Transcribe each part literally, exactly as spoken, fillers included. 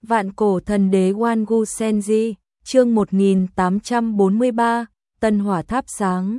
Vạn cổ thần đế Wangu Senji, chương một nghìn tám trăm bốn mươi ba, Tân Hỏa Tháp Sáng.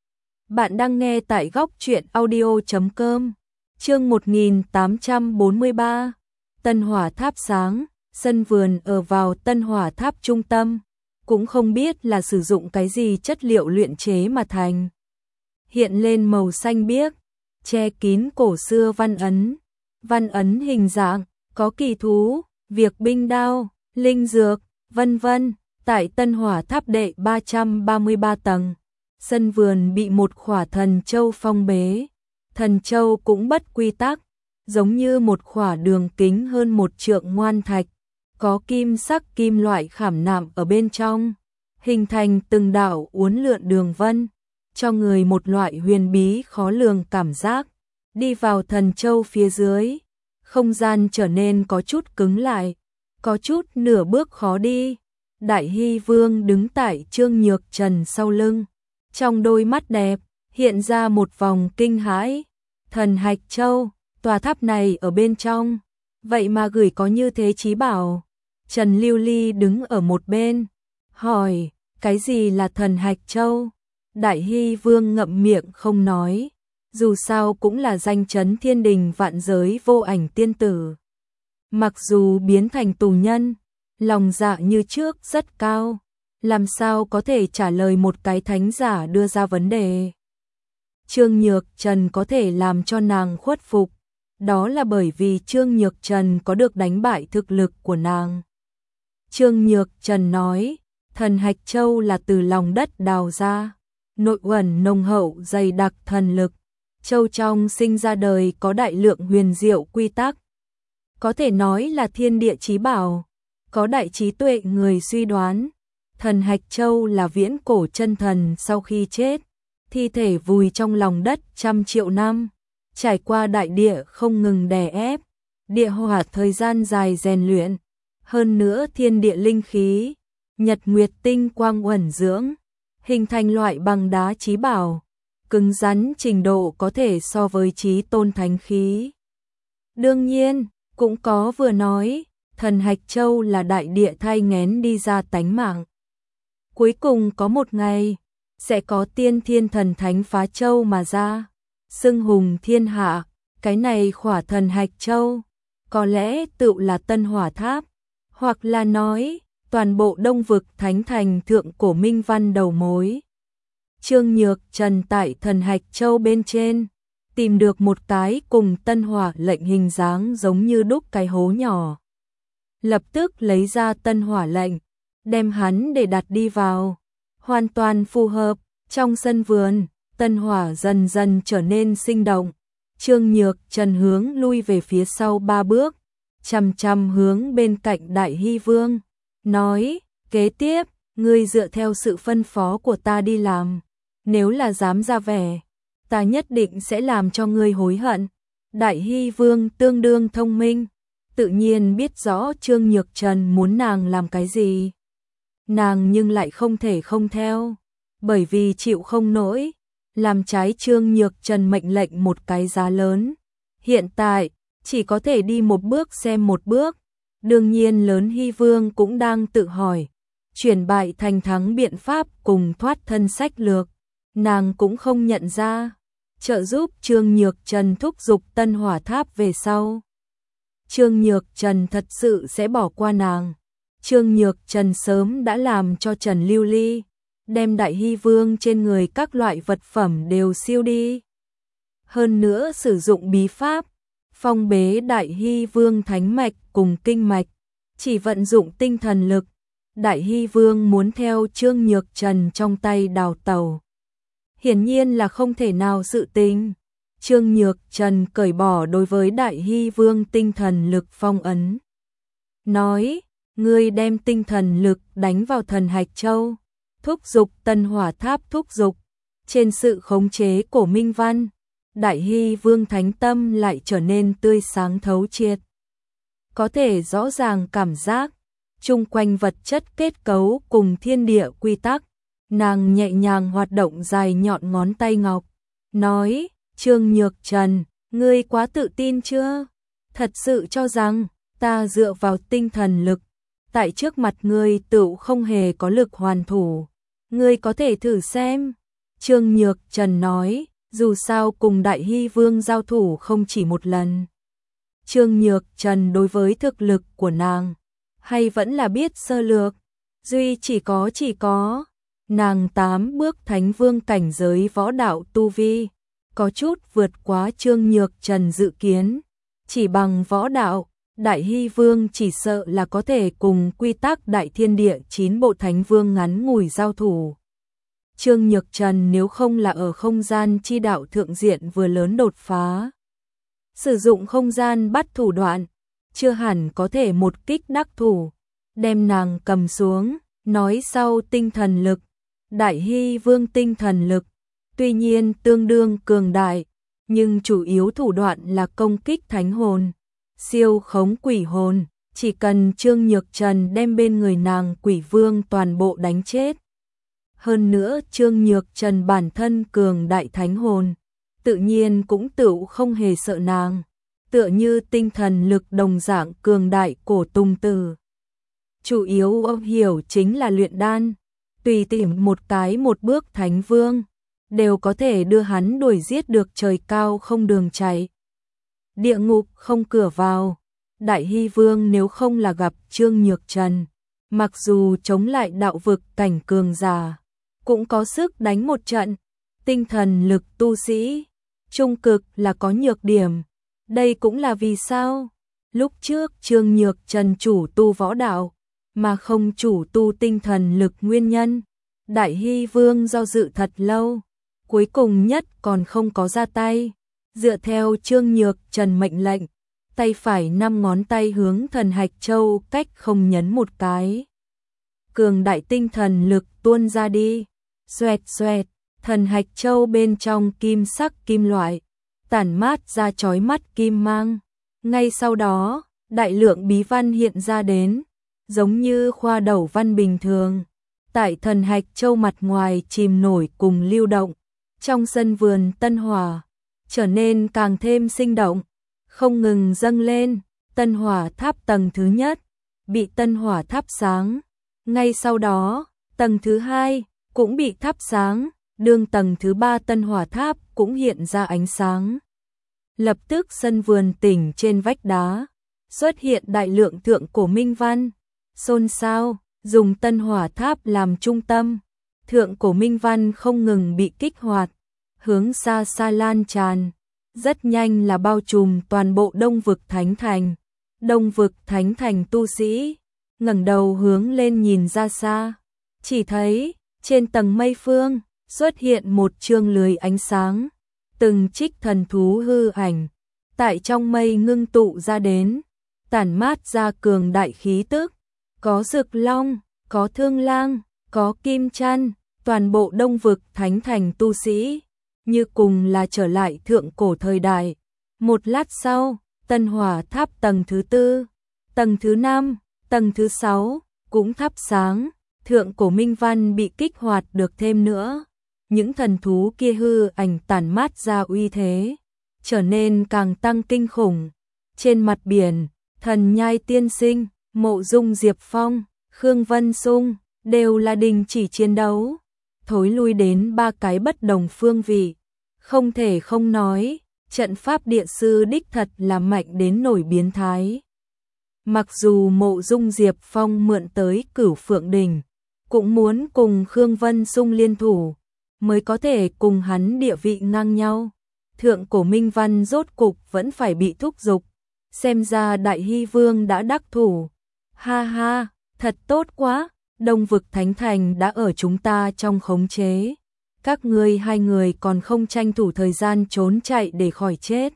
Bạn đang nghe tại góc truyện audio chấm com. Chương một nghìn tám trăm bốn mươi ba, Tân Hỏa Tháp Sáng. Sân vườn ở vào Tân Hỏa Tháp trung tâm, cũng không biết là sử dụng cái gì chất liệu luyện chế mà thành. Hiện lên màu xanh biếc, che kín cổ xưa văn ấn. Văn ấn hình dạng, có kỳ thú, việc binh đao, linh dược, vân vân. Tại Tân Hỏa Tháp đệ ba trăm ba mươi ba tầng, sân vườn bị một khỏa thần châu phong bế. Thần châu cũng bất quy tắc, giống như một khỏa đường kính hơn một trượng ngoan thạch, có kim sắc kim loại khảm nạm ở bên trong, hình thành từng đạo uốn lượn đường vân, cho người một loại huyền bí khó lường cảm giác. Đi vào thần châu phía dưới, không gian trở nên có chút cứng lại, có chút nửa bước khó đi. Đại Hy Vương đứng tại Trương Nhược Trần sau lưng, trong đôi mắt đẹp hiện ra một vòng kinh hãi. Thần Hạch Châu, tòa tháp này ở bên trong, vậy mà gửi có như thế chí bảo. Trần Lưu Ly đứng ở một bên, hỏi, cái gì là Thần Hạch Châu? Đại Hy Vương ngậm miệng không nói, dù sao cũng là danh chấn thiên đình vạn giới vô ảnh tiên tử. Mặc dù biến thành tù nhân, lòng dạ như trước rất cao, làm sao có thể trả lời một cái thánh giả đưa ra vấn đề. Trương Nhược Trần có thể làm cho nàng khuất phục, đó là bởi vì Trương Nhược Trần có được đánh bại thực lực của nàng. Trương Nhược Trần nói, Thần Hạch Châu là từ lòng đất đào ra, nội uẩn nồng hậu dày đặc thần lực, châu trong sinh ra đời có đại lượng huyền diệu quy tắc, có thể nói là thiên địa chí bảo. Có đại trí tuệ người suy đoán, Thần Hạch Châu là viễn cổ chân thần sau khi chết, thi thể vùi trong lòng đất trăm triệu năm, trải qua đại địa không ngừng đè ép, địa hỏa thời gian dài rèn luyện, hơn nữa thiên địa linh khí, nhật nguyệt tinh quang uẩn dưỡng, hình thành loại bằng đá chí bảo, cứng rắn trình độ có thể so với chí tôn thánh khí. Đương nhiên, cũng có vừa nói, Thần Hạch Châu là đại địa thai nghén đi ra tánh mạng. Cuối cùng có một ngày, sẽ có tiên thiên thần thánh phá châu mà ra, xưng hùng thiên hạ. Cái này khỏa Thần Hạch Châu, có lẽ tự là Tân Hỏa Tháp, hoặc là nói, toàn bộ đông vực thánh thành thượng cổ minh văn đầu mối. Trương Nhược Trần tại Thần Hạch Châu bên trên, tìm được một cái cùng Tân Hỏa lệnh hình dáng giống như đúc cái hố nhỏ. Lập tức lấy ra Tân Hỏa lệnh, đem hắn để đặt đi vào, hoàn toàn phù hợp. Trong sân vườn, Tân Hỏa dần dần trở nên sinh động. Trương Nhược Trần hướng lui về phía sau ba bước, chằm chằm hướng bên cạnh Đại Hy Vương, nói, kế tiếp, ngươi dựa theo sự phân phó của ta đi làm, nếu là dám ra vẻ, ta nhất định sẽ làm cho ngươi hối hận. Đại Hy Vương tương đương thông minh, tự nhiên biết rõ Trương Nhược Trần muốn nàng làm cái gì. Nàng nhưng lại không thể không theo, bởi vì chịu không nổi, làm trái Trương Nhược Trần mệnh lệnh một cái giá lớn. Hiện tại, chỉ có thể đi một bước xem một bước. Đương nhiên Lớn Hy Vương cũng đang tự hỏi, chuyển bại thành thắng biện pháp cùng thoát thân sách lược, nàng cũng không nhận ra. Trợ giúp Trương Nhược Trần thúc giục Tân Hỏa Tháp về sau, Trương Nhược Trần thật sự sẽ bỏ qua nàng. Trương Nhược Trần sớm đã làm cho Trần Lưu Ly đem Đại Hy Vương trên người các loại vật phẩm đều siêu đi. Hơn nữa sử dụng bí pháp, phong bế Đại Hy Vương thánh mạch cùng kinh mạch, chỉ vận dụng tinh thần lực. Đại Hy Vương muốn theo Trương Nhược Trần trong tay đào tẩu, hiển nhiên là không thể nào sự tình. Trương Nhược Trần cởi bỏ đối với Đại Hy Vương tinh thần lực phong ấn, nói, ngươi đem tinh thần lực đánh vào Thần Hạch Châu, thúc giục Tân Hỏa Tháp thúc giục, trên sự khống chế của minh văn, Đại Hy Vương thánh tâm lại trở nên tươi sáng thấu triệt. Có thể rõ ràng cảm giác, chung quanh vật chất kết cấu cùng thiên địa quy tắc. Nàng nhẹ nhàng hoạt động dài nhọn ngón tay ngọc, nói, Trương Nhược Trần, ngươi quá tự tin chưa? Thật sự cho rằng ta dựa vào tinh thần lực, tại trước mặt ngươi tựu không hề có lực hoàn thủ, ngươi có thể thử xem. Trương Nhược Trần nói, dù sao cùng Đại Hy Vương giao thủ không chỉ một lần. Trương Nhược Trần đối với thực lực của nàng, hay vẫn là biết sơ lược, duy chỉ có chỉ có, nàng tám bước thánh vương cảnh giới võ đạo tu vi, có chút vượt quá Trương Nhược Trần dự kiến, chỉ bằng võ đạo, Đại Hy Vương chỉ sợ là có thể cùng quy tắc Đại Thiên Địa chín bộ thánh vương ngắn ngủi giao thủ. Trương Nhược Trần nếu không là ở không gian chi đạo thượng diện vừa lớn đột phá, sử dụng không gian bắt thủ đoạn, chưa hẳn có thể một kích đắc thủ, đem nàng cầm xuống. Nói sau tinh thần lực, Đại Hy Vương tinh thần lực, tuy nhiên tương đương cường đại, nhưng chủ yếu thủ đoạn là công kích thánh hồn, siêu khống quỷ hồn, chỉ cần Trương Nhược Trần đem bên người nàng quỷ vương toàn bộ đánh chết. Hơn nữa Trương Nhược Trần bản thân cường đại thánh hồn, tự nhiên cũng tự không hề sợ nàng, tựa như tinh thần lực đồng dạng cường đại cổ Tùng Tử. Chủ yếu ông hiểu chính là luyện đan, tùy tiện một cái một bước thánh vương, đều có thể đưa hắn đuổi giết được trời cao không đường chạy. Địa ngục không cửa vào, Đại Hy Vương nếu không là gặp Trương Nhược Trần, mặc dù chống lại đạo vực cảnh cường giả, cũng có sức đánh một trận. Tinh thần lực tu sĩ, trung cực là có nhược điểm, đây cũng là vì sao lúc trước Trương Nhược Trần chủ tu võ đạo, mà không chủ tu tinh thần lực nguyên nhân. Đại Hy Vương do dự thật lâu, cuối cùng nhất còn không có ra tay, dựa theo Trương Nhược Trần mệnh lệnh, tay phải năm ngón tay hướng thần hạch châu cách không nhấn một cái. Cường đại tinh thần lực tuôn ra đi, xoẹt xoẹt, thần hạch châu bên trong kim sắc kim loại, tản mát ra chói mắt kim mang. Ngay sau đó, đại lượng bí văn hiện ra đến, giống như khoa đầu văn bình thường, tại thần hạch châu mặt ngoài chìm nổi cùng lưu động, trong sân vườn tân hỏa trở nên càng thêm sinh động, không ngừng dâng lên. Tân hỏa tháp tầng thứ nhất bị tân hỏa thắp sáng, ngay sau đó tầng thứ hai cũng bị thắp sáng, đương tầng thứ ba tân hỏa tháp cũng hiện ra ánh sáng. Lập tức sân vườn tỉnh trên vách đá xuất hiện đại lượng thượng cổ minh văn, xôn xao, dùng tân hỏa tháp làm trung tâm, thượng cổ minh văn không ngừng bị kích hoạt, hướng xa xa lan tràn, rất nhanh là bao trùm toàn bộ Đông vực Thánh Thành. Đông vực Thánh Thành tu sĩ ngẩng đầu hướng lên nhìn ra xa, chỉ thấy trên tầng mây phương xuất hiện một chương lưới ánh sáng, từng trích thần thú hư ảnh tại trong mây ngưng tụ ra đến, tản mát ra cường đại khí tức, có Dực Long, có Thương Lang, có Kim Chăn, toàn bộ Đông vực Thánh Thành tu sĩ như cùng là trở lại thượng cổ thời đại. Một lát sau, tân hỏa tháp tầng thứ tư, tầng thứ năm, tầng thứ sáu cũng thắp sáng, thượng cổ minh văn bị kích hoạt được thêm nữa. Những thần thú kia hư ảnh tản mát ra uy thế, trở nên càng tăng kinh khủng. Trên mặt biển, Thần Nhai Tiên Sinh, Mộ Dung Diệp Phong, Khương Vân Sung đều là đình chỉ chiến đấu, thối lui đến ba cái bất đồng phương vị. Không thể không nói, trận pháp địa sư đích thật là mạnh đến nổi biến thái. Mặc dù Mộ Dung Diệp Phong mượn tới Cửu Phượng Đỉnh, cũng muốn cùng Khương Vân Sung liên thủ, mới có thể cùng hắn địa vị ngang nhau. Thượng cổ minh văn rốt cục vẫn phải bị thúc giục, xem ra Đại Hy Vương đã đắc thủ. Ha ha, thật tốt quá, Đông vực Thánh Thành đã ở chúng ta trong khống chế. Các ngươi hai người còn không tranh thủ thời gian trốn chạy để khỏi chết.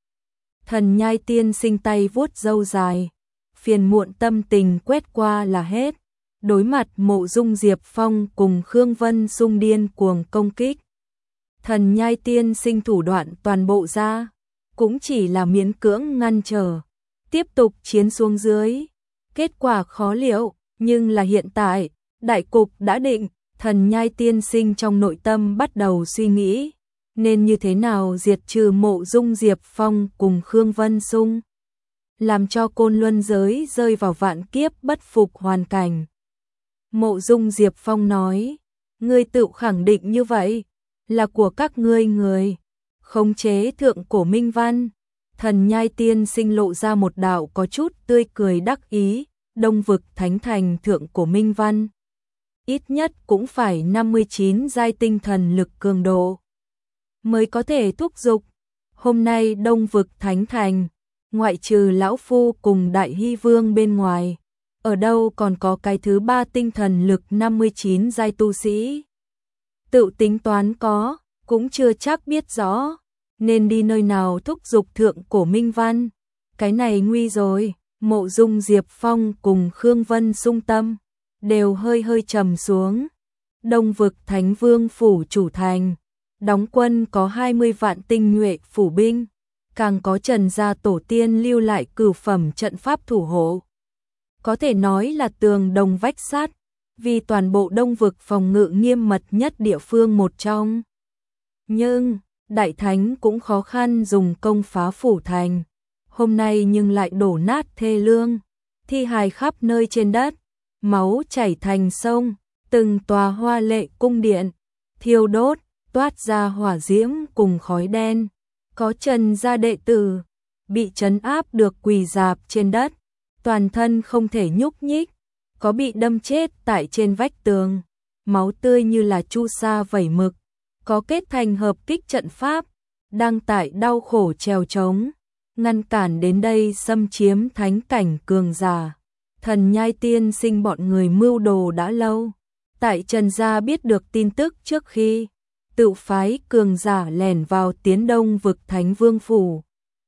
Thần Nhai Tiên Sinh tay vuốt râu dài, phiền muộn tâm tình quét qua là hết. Đối mặt Mộ Dung Diệp Phong cùng Khương Vân Sung điên cuồng công kích, Thần Nhai Tiên Sinh thủ đoạn toàn bộ ra, cũng chỉ là miễn cưỡng ngăn trở, tiếp tục chiến xuống dưới. Kết quả khó liệu, nhưng là hiện tại, đại cục đã định. Thần Nhai Tiên Sinh trong nội tâm bắt đầu suy nghĩ, nên như thế nào diệt trừ Mộ Dung Diệp Phong cùng Khương Vân Sung. làm cho Côn Luân giới rơi vào vạn kiếp bất phục hoàn cảnh. Mộ Dung Diệp Phong nói, ngươi tự khẳng định như vậy, là của các ngươi người khống chế thượng cổ minh văn. Thần Nhai Tiên Sinh lộ ra một đạo có chút tươi cười đắc ý, Đông vực thánh thành thượng cổ minh văn. Ít nhất cũng phải năm mươi chín giai tinh thần lực cường độ mới có thể thúc giục. Hôm nay Đông vực thánh thành, ngoại trừ lão phu cùng Đại Hy Vương bên ngoài, ở đâu còn có cái thứ ba tinh thần lực năm mươi chín giai tu sĩ. Tự tính toán có, cũng chưa chắc biết rõ, nên đi nơi nào thúc giục thượng cổ minh văn. Cái này nguy rồi. Mộ Dung Diệp Phong cùng Khương Vân Sung tâm đều hơi hơi trầm xuống. Đông vực Thánh Vương phủ chủ thành, đóng quân có hai mươi vạn tinh nhuệ phủ binh, càng có Trần gia tổ tiên lưu lại cửu phẩm trận pháp thủ hộ. Có thể nói là tường đồng vách sắt, vì toàn bộ Đông vực phòng ngự nghiêm mật nhất địa phương một trong. Nhưng, Đại Thánh cũng khó khăn dùng công phá phủ thành. Hôm nay nhưng lại đổ nát thê lương, thi hài khắp nơi trên đất, máu chảy thành sông, từng tòa hoa lệ cung điện thiêu đốt, toát ra hỏa diễm cùng khói đen. Có Trần gia đệ tử bị trấn áp được quỳ rạp trên đất, toàn thân không thể nhúc nhích, có bị đâm chết tại trên vách tường, máu tươi như là chu sa vẩy mực, có kết thành hợp kích trận pháp, đang tại đau khổ trèo trống, ngăn cản đến đây xâm chiếm thánh cảnh cường giả. Thần Nhai Tiên Sinh bọn người mưu đồ đã lâu, tại Trần gia biết được tin tức trước khi tự phái cường giả lẻn vào tiến Đông vực Thánh Vương phủ.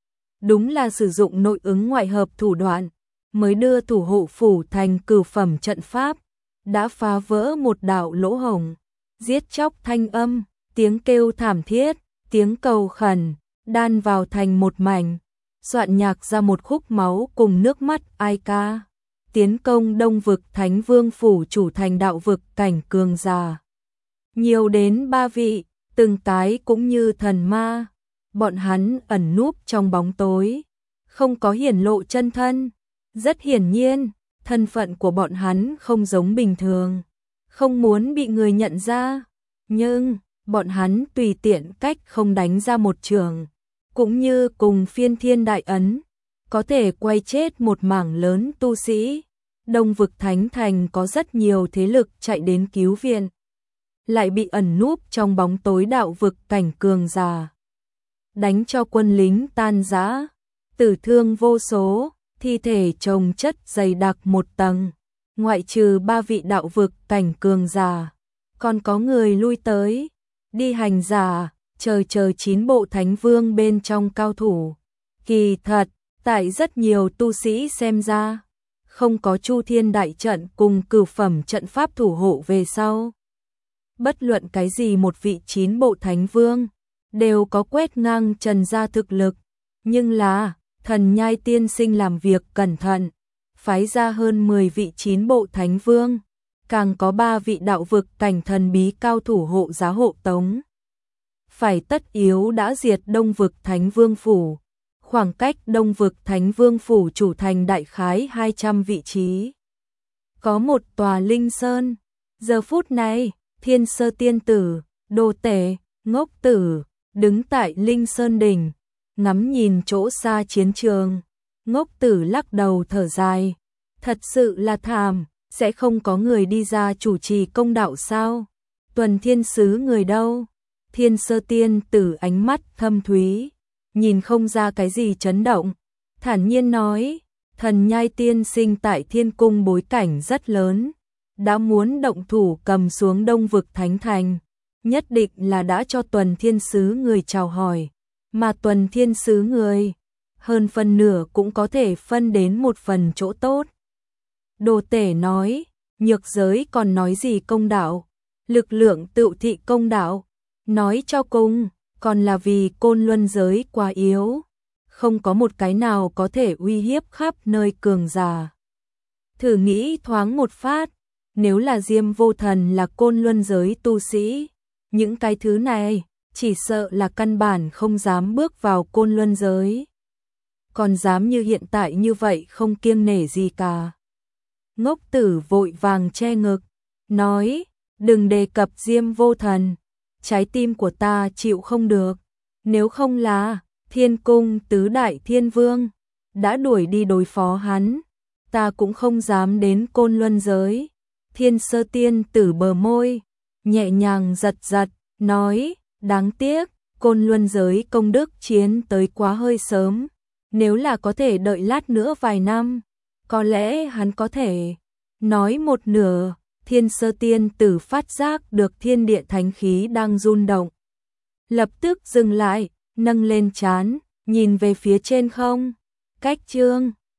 Đúng là sử dụng nội ứng ngoại hợp thủ đoạn, mới đưa thủ hộ phủ thành cửu phẩm trận pháp, đã phá vỡ một đạo lỗ hổng, giết chóc thanh âm, tiếng kêu thảm thiết, tiếng cầu khẩn, đan vào thành một mảnh, soạn nhạc ra một khúc máu cùng nước mắt ai ca. Tiến công Đông vực Thánh Vương phủ chủ thành đạo vực cảnh cường giả. Nhiều đến ba vị, từng cái cũng như thần ma, bọn hắn ẩn núp trong bóng tối, không có hiển lộ chân thân. Rất hiển nhiên, thân phận của bọn hắn không giống bình thường, không muốn bị người nhận ra, nhưng bọn hắn tùy tiện cách không đánh ra một trường, cũng như cùng phiên thiên đại ấn, có thể quay chết một mảng lớn tu sĩ. Đông vực Thánh Thành có rất nhiều thế lực chạy đến cứu viện, lại bị ẩn núp trong bóng tối đạo vực cảnh cường giả, đánh cho quân lính tan rã, tử thương vô số, thi thể chồng chất dày đặc một tầng. Ngoại trừ ba vị đạo vực cảnh cường giả, còn có người lui tới, đi hành giả, chờ chờ chín bộ thánh vương bên trong cao thủ. Kỳ thật, tại rất nhiều tu sĩ xem ra, không có Chu Thiên đại trận cùng cửu phẩm trận pháp thủ hộ về sau, bất luận cái gì một vị chín bộ thánh vương đều có quét ngang Trần gia thực lực, nhưng là Thần Nhai Tiên Sinh làm việc cẩn thận, phái ra hơn mười vị chín bộ thánh vương, càng có ba vị đạo vực cảnh thần bí cao thủ hộ giá hộ tống. Phải tất yếu đã diệt Đông vực Thánh Vương phủ, khoảng cách Đông vực Thánh Vương phủ chủ thành đại khái hai trăm vị trí. Có một tòa linh sơn, giờ phút này, Thiên Sơ Tiên Tử, Đồ Tể, Ngốc Tử, đứng tại linh sơn đỉnh, ngắm nhìn chỗ xa chiến trường. Ngốc Tử lắc đầu thở dài, thật sự là thảm, sẽ không có người đi ra chủ trì công đạo sao? Tuần Thiên Sứ người đâu? Thiên Sơ Tiên Tử ánh mắt thâm thúy, nhìn không ra cái gì chấn động, thản nhiên nói, Thần Nhai Tiên Sinh tại Thiên Cung bối cảnh rất lớn, đã muốn động thủ cầm xuống Đông vực Thánh Thành, nhất định là đã cho Tuần Thiên Sứ người chào hỏi, mà Tuần Thiên Sứ người, hơn phần nửa cũng có thể phân đến một phần chỗ tốt. Đồ Tể nói, nhược giới còn nói gì công đạo, lực lượng tự thị công đạo, nói cho cùng, còn là vì Côn Luân giới quá yếu, không có một cái nào có thể uy hiếp khắp nơi cường giả. Thử nghĩ thoáng một phát, nếu là Diêm Vô Thần là Côn Luân giới tu sĩ, những cái thứ này chỉ sợ là căn bản không dám bước vào Côn Luân giới. còn dám như hiện tại như vậy không kiêng nể gì cả. Ngốc Tử vội vàng che ngực, nói, đừng đề cập Diêm Vô Thần, trái tim của ta chịu không được, nếu không là Thiên Cung tứ đại thiên vương đã đuổi đi đối phó hắn, ta cũng không dám đến Côn Luân giới. Thiên Sơ Tiên Tử bờ môi, nhẹ nhàng giật giật, nói, đáng tiếc, Côn Luân giới công đức chiến tới quá hơi sớm, nếu là có thể đợi lát nữa vài năm, có lẽ hắn có thể. Nói một nửa, Thiên Sơ Tiên Tử phát giác được thiên địa thánh khí đang rung động. Lập tức dừng lại, nâng lên trán, nhìn về phía trên không. Cách chương